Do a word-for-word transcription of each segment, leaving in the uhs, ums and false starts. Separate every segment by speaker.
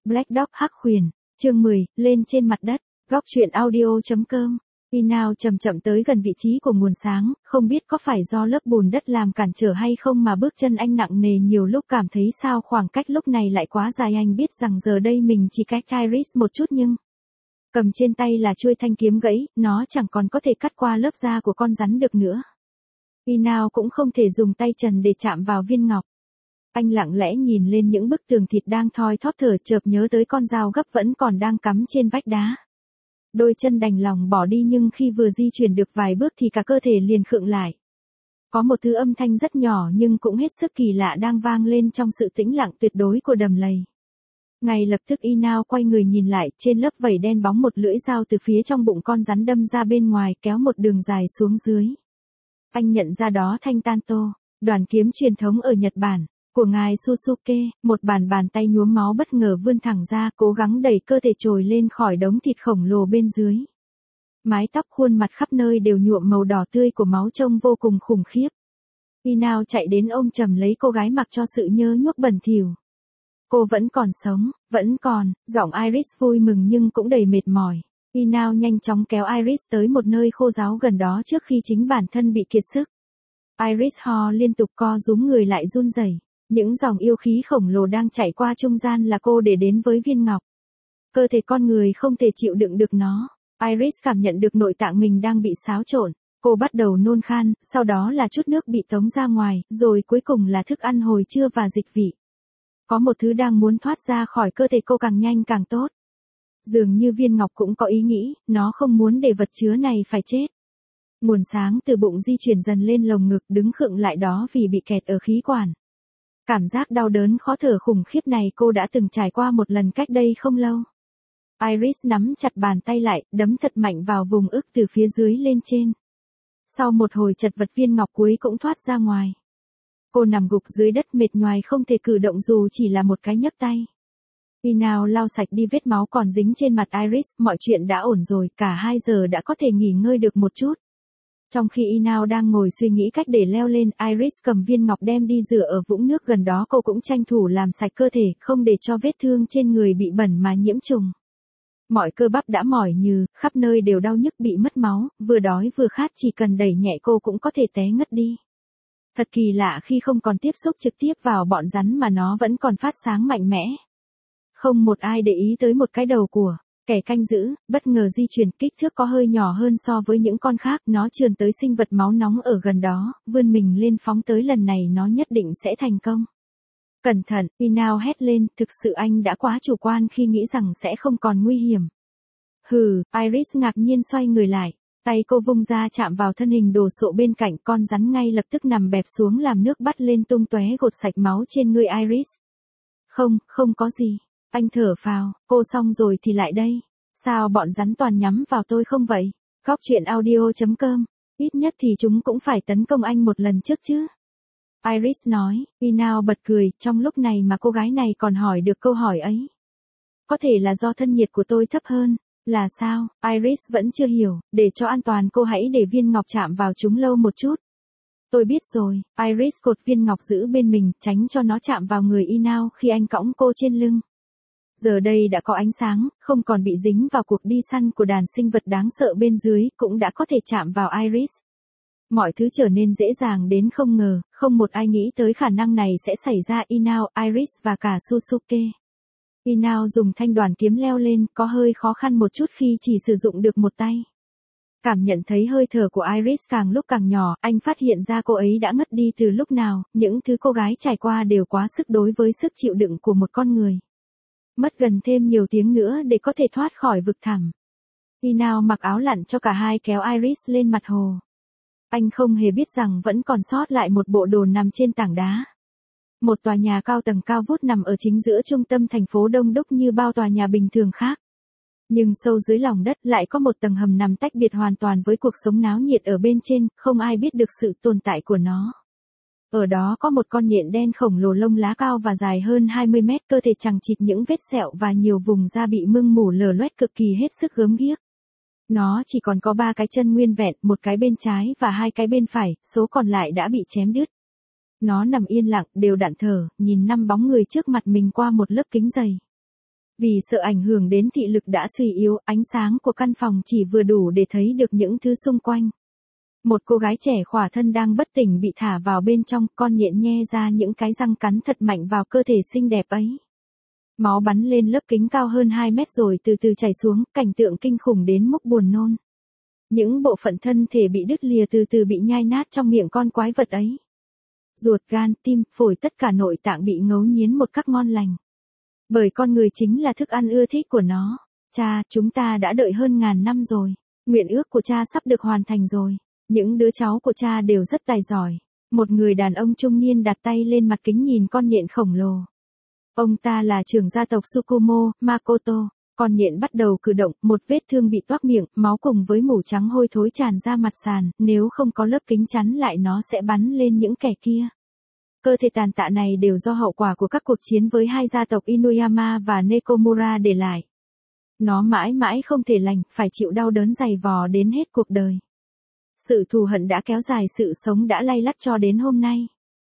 Speaker 1: Black Dog Hắc Huyền, chương mười, lên trên mặt đất, góc truyện audio.com. Inao chậm chậm tới gần vị trí của nguồn sáng, không biết có phải do lớp bùn đất làm cản trở hay không mà bước chân anh nặng nề, nhiều lúc cảm thấy sao khoảng cách lúc này lại quá dài. Anh biết rằng giờ đây mình chỉ cách Iris một chút nhưng cầm trên tay là chuôi thanh kiếm gãy, nó chẳng còn có thể cắt qua lớp da của con rắn được nữa. Inao cũng không thể dùng tay trần để chạm vào viên ngọc. Anh lặng lẽ nhìn lên những bức tường thịt đang thoi thóp, thở chợt nhớ tới con dao gấp vẫn còn đang cắm trên vách đá. Đôi chân đành lòng bỏ đi, nhưng khi vừa di chuyển được vài bước thì cả cơ thể liền khựng lại. Có một thứ âm thanh rất nhỏ nhưng cũng hết sức kỳ lạ đang vang lên trong sự tĩnh lặng tuyệt đối của đầm lầy. Ngay lập tức Inao quay người nhìn lại, trên lớp vảy đen bóng một lưỡi dao từ phía trong bụng con rắn đâm ra bên ngoài, kéo một đường dài xuống dưới. Anh nhận ra đó thanh Tanto, đoàn kiếm truyền thống ở Nhật Bản của ngài Susuke. Một bàn bàn tay nhuốm máu bất ngờ vươn thẳng ra, cố gắng đẩy cơ thể trồi lên khỏi đống thịt khổng lồ bên dưới. Mái tóc khuôn mặt khắp nơi đều nhuộm màu đỏ tươi của máu, trông vô cùng khủng khiếp. Inao chạy đến ôm chầm lấy cô gái mặc cho sự nhơ nhuốc bẩn thỉu. Cô vẫn còn sống, vẫn còn, giọng Iris vui mừng nhưng cũng đầy mệt mỏi. Inao nhanh chóng kéo Iris tới một nơi khô ráo gần đó trước khi chính bản thân bị kiệt sức. Iris ho liên tục, co rúm người lại run rẩy. Những dòng yêu khí khổng lồ đang chảy qua trung gian là cô để đến với viên ngọc. Cơ thể con người không thể chịu đựng được nó. Iris cảm nhận được nội tạng mình đang bị xáo trộn. Cô bắt đầu nôn khan, sau đó là chút nước bị tống ra ngoài, rồi cuối cùng là thức ăn hồi trưa và dịch vị. Có một thứ đang muốn thoát ra khỏi cơ thể cô càng nhanh càng tốt. Dường như viên ngọc cũng có ý nghĩ, nó không muốn để vật chứa này phải chết. Nguồn sáng từ bụng di chuyển dần lên lồng ngực, đứng khựng lại đó vì bị kẹt ở khí quản. Cảm giác đau đớn khó thở khủng khiếp này cô đã từng trải qua một lần cách đây không lâu. Iris nắm chặt bàn tay lại, đấm thật mạnh vào vùng ức từ phía dưới lên trên. Sau một hồi chật vật, viên ngọc cuối cũng thoát ra ngoài. Cô nằm gục dưới đất mệt nhoài, không thể cử động dù chỉ là một cái nhấc tay. Inao lau sạch đi vết máu còn dính trên mặt Iris, mọi chuyện đã ổn rồi, cả hai giờ đã có thể nghỉ ngơi được một chút. Trong khi Inao đang ngồi suy nghĩ cách để leo lên, Iris cầm viên ngọc đem đi rửa ở vũng nước gần đó. Cô cũng tranh thủ làm sạch cơ thể, không để cho vết thương trên người bị bẩn mà nhiễm trùng. Mọi cơ bắp đã mỏi nhừ, khắp nơi đều đau nhức, bị mất máu, vừa đói vừa khát, chỉ cần đẩy nhẹ cô cũng có thể té ngất đi. Thật kỳ lạ, khi không còn tiếp xúc trực tiếp vào bọn rắn mà nó vẫn còn phát sáng mạnh mẽ. Không một ai để ý tới một cái đầu của kẻ canh giữ, bất ngờ di chuyển, kích thước có hơi nhỏ hơn so với những con khác. Nó trườn tới sinh vật máu nóng ở gần đó, vươn mình lên phóng tới, lần này nó nhất định sẽ thành công. Cẩn thận, Inao hét lên, thực sự anh đã quá chủ quan khi nghĩ rằng sẽ không còn nguy hiểm. Hừ, Iris ngạc nhiên xoay người lại, tay cô vung ra chạm vào thân hình đồ sộ bên cạnh, con rắn ngay lập tức nằm bẹp xuống làm nước bắt lên tung tóe, gột sạch máu trên người Iris. Không, không có gì. Anh thở phào, cô xong rồi thì lại đây. Sao bọn rắn toàn nhắm vào tôi không vậy? Góc truyện audio.com. Ít nhất thì chúng cũng phải tấn công anh một lần trước chứ. Iris nói. Inao bật cười, trong lúc này mà cô gái này còn hỏi được câu hỏi ấy. Có thể là do thân nhiệt của tôi thấp hơn. Là sao? Iris vẫn chưa hiểu, để cho an toàn cô hãy để viên ngọc chạm vào chúng lâu một chút. Tôi biết rồi. Iris cột viên ngọc giữ bên mình, tránh cho nó chạm vào người Inao khi anh cõng cô trên lưng. Giờ đây đã có ánh sáng, không còn bị dính vào cuộc đi săn của đàn sinh vật đáng sợ bên dưới, cũng đã có thể chạm vào Iris. Mọi thứ trở nên dễ dàng đến không ngờ, không một ai nghĩ tới khả năng này sẽ xảy ra. Inao, Iris và cả Susuke. Inao dùng thanh đoàn kiếm leo lên, có hơi khó khăn một chút khi chỉ sử dụng được một tay. Cảm nhận thấy hơi thở của Iris càng lúc càng nhỏ, anh phát hiện ra cô ấy đã ngất đi từ lúc nào. Những thứ cô gái trải qua đều quá sức đối với sức chịu đựng của một con người. Mất gần thêm nhiều tiếng nữa để có thể thoát khỏi vực thẳm. Inao mặc áo lặn cho cả hai, kéo Iris lên mặt hồ. Anh không hề biết rằng vẫn còn sót lại một bộ đồ nằm trên tảng đá. Một tòa nhà cao tầng cao vút nằm ở chính giữa trung tâm thành phố đông đúc như bao tòa nhà bình thường khác. Nhưng sâu dưới lòng đất lại có một tầng hầm nằm tách biệt hoàn toàn với cuộc sống náo nhiệt ở bên trên, không ai biết được sự tồn tại của nó. Ở đó có một con nhện đen khổng lồ, lông lá cao và dài hơn hai mươi mét, cơ thể chằng chịt những vết sẹo và nhiều vùng da bị mưng mủ lở loét, cực kỳ hết sức gớm ghiếc. Nó chỉ còn có ba cái chân nguyên vẹn, một cái bên trái và hai cái bên phải, số còn lại đã bị chém đứt. Nó nằm yên lặng, đều đặn thở, nhìn năm bóng người trước mặt mình qua một lớp kính dày. Vì sợ ảnh hưởng đến thị lực đã suy yếu, ánh sáng của căn phòng chỉ vừa đủ để thấy được những thứ xung quanh. Một cô gái trẻ khỏa thân đang bất tỉnh bị thả vào bên trong, con nhện nhe ra những cái răng cắn thật mạnh vào cơ thể xinh đẹp ấy. Máu bắn lên lớp kính cao hơn hai mét rồi từ từ chảy xuống, cảnh tượng kinh khủng đến mức buồn nôn. Những bộ phận thân thể bị đứt lìa từ từ bị nhai nát trong miệng con quái vật ấy. Ruột, gan, tim, phổi tất cả nội tạng bị ngấu nghiến một cách ngon lành. Bởi con người chính là thức ăn ưa thích của nó. Cha, chúng ta đã đợi hơn ngàn năm rồi. Nguyện ước của cha sắp được hoàn thành rồi. Những đứa cháu của cha đều rất tài giỏi. Một người đàn ông trung niên đặt tay lên mặt kính nhìn con nhện khổng lồ. Ông ta là trưởng gia tộc Tsukumo, Makoto. Con nhện bắt đầu cử động, một vết thương bị toác miệng, máu cùng với mủ trắng hôi thối tràn ra mặt sàn, nếu không có lớp kính chắn lại nó sẽ bắn lên những kẻ kia. Cơ thể tàn tạ này đều do hậu quả của các cuộc chiến với hai gia tộc Inuyama và Nekomura để lại. Nó mãi mãi không thể lành, phải chịu đau đớn dày vò đến hết cuộc đời. Sự thù hận đã kéo dài sự sống đã lay lắt cho đến hôm nay.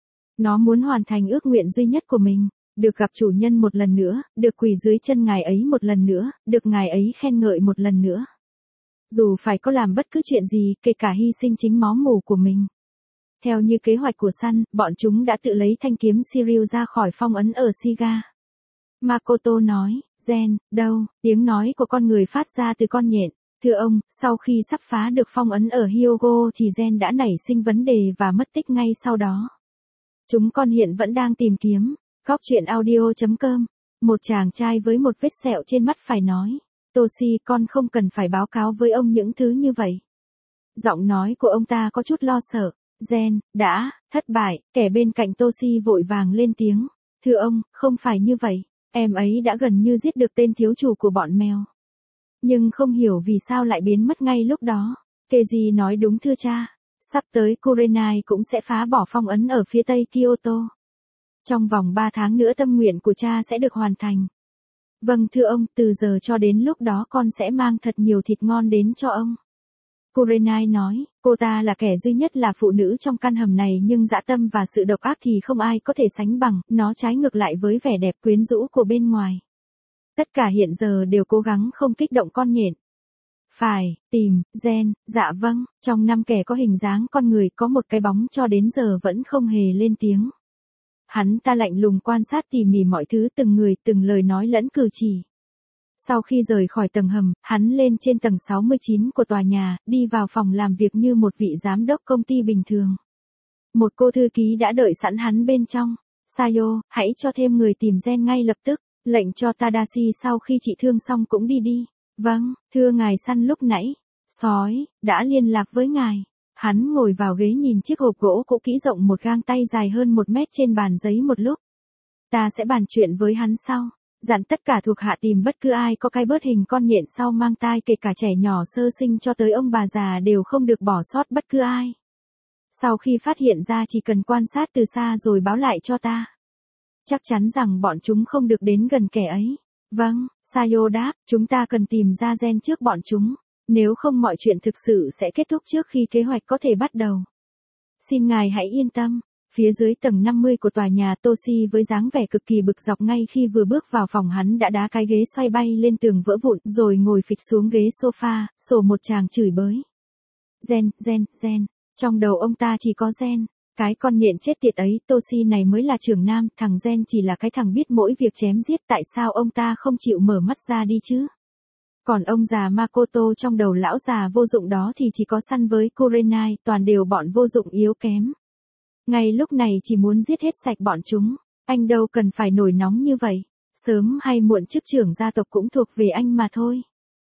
Speaker 1: Nó muốn hoàn thành ước nguyện duy nhất của mình, được gặp chủ nhân một lần nữa, được quỳ dưới chân ngài ấy một lần nữa, được ngài ấy khen ngợi một lần nữa. Dù phải có làm bất cứ chuyện gì, kể cả hy sinh chính máu mủ của mình. Theo như kế hoạch của Sun, bọn chúng đã tự lấy thanh kiếm Shiryu ra khỏi phong ấn ở Shiga. Makoto nói, Gen, đâu, tiếng nói của con người phát ra từ con nhện. Thưa ông, sau khi sắp phá được phong ấn ở Hyogo thì Gen đã nảy sinh vấn đề và mất tích ngay sau đó. Chúng con hiện vẫn đang tìm kiếm. Góc truyện audio chấm com. Một chàng trai với một vết sẹo trên mắt phải nói. Toshi, con không cần phải báo cáo với ông những thứ như vậy. Giọng nói của ông ta có chút lo sợ. Gen, đã, thất bại, kẻ bên cạnh Toshi vội vàng lên tiếng. Thưa ông, không phải như vậy, em ấy đã gần như giết được tên thiếu chủ của bọn mèo. Nhưng không hiểu vì sao lại biến mất ngay lúc đó. Keiji nói đúng thưa cha. Sắp tới Kurenai cũng sẽ phá bỏ phong ấn ở phía tây Kyoto. Trong vòng ba tháng nữa tâm nguyện của cha sẽ được hoàn thành. Vâng thưa ông, từ giờ cho đến lúc đó con sẽ mang thật nhiều thịt ngon đến cho ông. Kurenai nói, cô ta là kẻ duy nhất là phụ nữ trong căn hầm này nhưng dã tâm và sự độc ác thì không ai có thể sánh bằng, nó trái ngược lại với vẻ đẹp quyến rũ của bên ngoài. Tất cả hiện giờ đều cố gắng không kích động con nhện. Phải, tìm, Gen, dạ vâng, trong năm kẻ có hình dáng con người có một cái bóng cho đến giờ vẫn không hề lên tiếng. Hắn ta lạnh lùng quan sát tỉ mỉ mọi thứ từng người từng lời nói lẫn cử chỉ. Sau khi rời khỏi tầng hầm, hắn lên trên tầng sáu mươi chín của tòa nhà, đi vào phòng làm việc như một vị giám đốc công ty bình thường. Một cô thư ký đã đợi sẵn hắn bên trong. Sayo, hãy cho thêm người tìm Gen ngay lập tức, lệnh cho Tadashi sau khi trị thương xong cũng đi đi. Vâng, thưa ngài Sun lúc nãy. Sói, đã liên lạc với ngài. Hắn ngồi vào ghế nhìn chiếc hộp gỗ cũ kỹ rộng một gang tay dài hơn một mét trên bàn giấy một lúc. Ta sẽ bàn chuyện với hắn sau. Dặn tất cả thuộc hạ tìm bất cứ ai có cái bớt hình con nhện sau mang tai kể cả trẻ nhỏ sơ sinh cho tới ông bà già đều không được bỏ sót bất cứ ai. Sau khi phát hiện ra chỉ cần quan sát từ xa rồi báo lại cho ta. Chắc chắn rằng bọn chúng không được đến gần kẻ ấy. Vâng, Sayo đáp, chúng ta cần tìm ra Gen trước bọn chúng. Nếu không mọi chuyện thực sự sẽ kết thúc trước khi kế hoạch có thể bắt đầu. Xin ngài hãy yên tâm. Phía dưới tầng năm mươi của tòa nhà Toshi với dáng vẻ cực kỳ bực dọc ngay khi vừa bước vào phòng hắn đã đá cái ghế xoay bay lên tường vỡ vụn rồi ngồi phịch xuống ghế sofa, sổ một tràng chửi bới. Gen, Gen, Gen. Trong đầu ông ta chỉ có Gen. Cái con nhện chết tiệt ấy, Toshi này mới là trưởng nam, thằng Gen chỉ là cái thằng biết mỗi việc chém giết, tại sao ông ta không chịu mở mắt ra đi chứ? Còn ông già Makoto trong đầu lão già vô dụng đó thì chỉ có Sun với Kurenai, toàn đều bọn vô dụng yếu kém. Ngay lúc này chỉ muốn giết hết sạch bọn chúng, anh đâu cần phải nổi nóng như vậy, sớm hay muộn chức trưởng gia tộc cũng thuộc về anh mà thôi.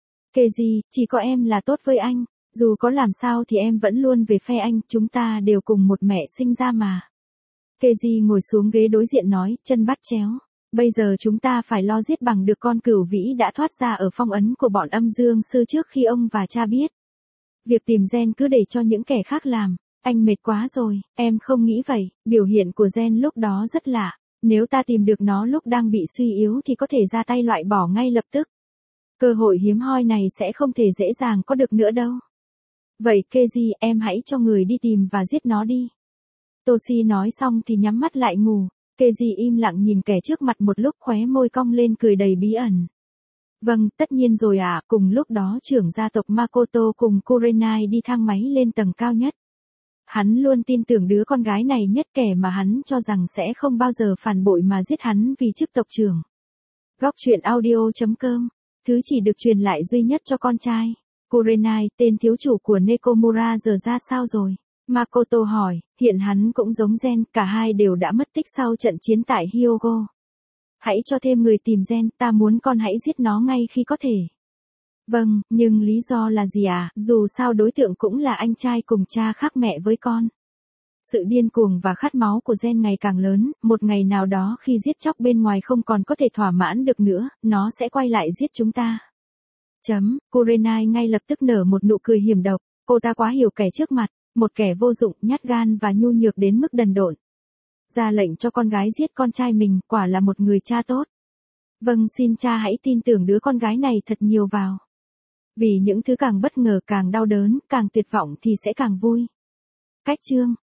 Speaker 1: Keiji, chỉ có em là tốt với anh, dù có làm sao thì em vẫn luôn về phe anh, chúng ta đều cùng một mẹ sinh ra mà. Keiji ngồi xuống ghế đối diện nói, chân bắt chéo. Bây giờ chúng ta phải lo giết bằng được con cửu vĩ đã thoát ra ở phong ấn của bọn âm dương sư trước khi ông và cha biết. Việc tìm Gen cứ để cho những kẻ khác làm. Anh mệt quá rồi, em không nghĩ vậy, biểu hiện của Gen lúc đó rất lạ. Nếu ta tìm được nó lúc đang bị suy yếu thì có thể ra tay loại bỏ ngay lập tức. Cơ hội hiếm hoi này sẽ không thể dễ dàng có được nữa đâu. Vậy Keiji, em hãy cho người đi tìm và giết nó đi. Toshi nói xong thì nhắm mắt lại ngủ. Keiji im lặng nhìn kẻ trước mặt một lúc, khóe môi cong lên cười đầy bí ẩn. Vâng, tất nhiên rồi ạ. À. Cùng lúc đó trưởng gia tộc Makoto cùng Kurenai đi thang máy lên tầng cao nhất. Hắn luôn tin tưởng đứa con gái này nhất, kẻ mà hắn cho rằng sẽ không bao giờ phản bội mà giết hắn vì chức tộc trưởng. Góc truyện audio chấm com. Thứ chỉ được truyền lại duy nhất cho con trai. Kurenai, tên thiếu chủ của Nekomura giờ ra sao rồi? Makoto hỏi, hiện hắn cũng giống Gen, cả hai đều đã mất tích sau trận chiến tại Hyogo. Hãy cho thêm người tìm Gen, ta muốn con hãy giết nó ngay khi có thể. Vâng, nhưng lý do là gì à? Dù sao đối tượng cũng là anh trai cùng cha khác mẹ với con. Sự điên cuồng và khát máu của Gen ngày càng lớn, một ngày nào đó khi giết chóc bên ngoài không còn có thể thỏa mãn được nữa, nó sẽ quay lại giết chúng ta. Chấm, Kurenai ngay lập tức nở một nụ cười hiểm độc, cô ta quá hiểu kẻ trước mặt, một kẻ vô dụng, nhát gan và nhu nhược đến mức đần độn. Ra lệnh cho con gái giết con trai mình, quả là một người cha tốt. Vâng, xin cha hãy tin tưởng đứa con gái này thật nhiều vào. Vì những thứ càng bất ngờ càng đau đớn, càng tuyệt vọng thì sẽ càng vui. Cách chương